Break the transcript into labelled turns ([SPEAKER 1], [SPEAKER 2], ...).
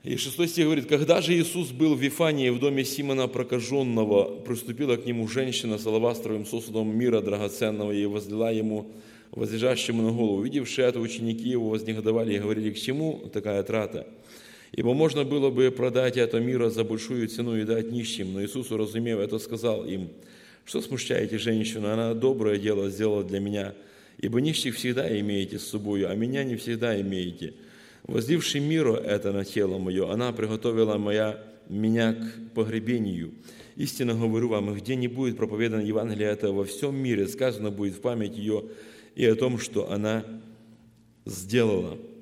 [SPEAKER 1] И 6 стих говорит: «Когда же Иисус был в Вифании, в доме Симона Прокаженного, приступила к нему женщина с алавастровым сосудом мира драгоценного и возлила ему, возлежащему на голову. Увидевши это, ученики его вознегодовали и говорили: к чему такая трата? Ибо можно было бы продать это мира за большую цену и дать нищим». Но Иисус, уразумев это, сказал им: «Что смущаете женщину? Она доброе дело сделала для меня. Ибо нищих всегда имеете с собою, а меня не всегда имеете. Возливши миру это на тело мое, она приготовила меня к погребению. Истинно говорю вам, где не будет проповедано Евангелие это во всем мире, сказано будет в память ее и о том, что она сделала».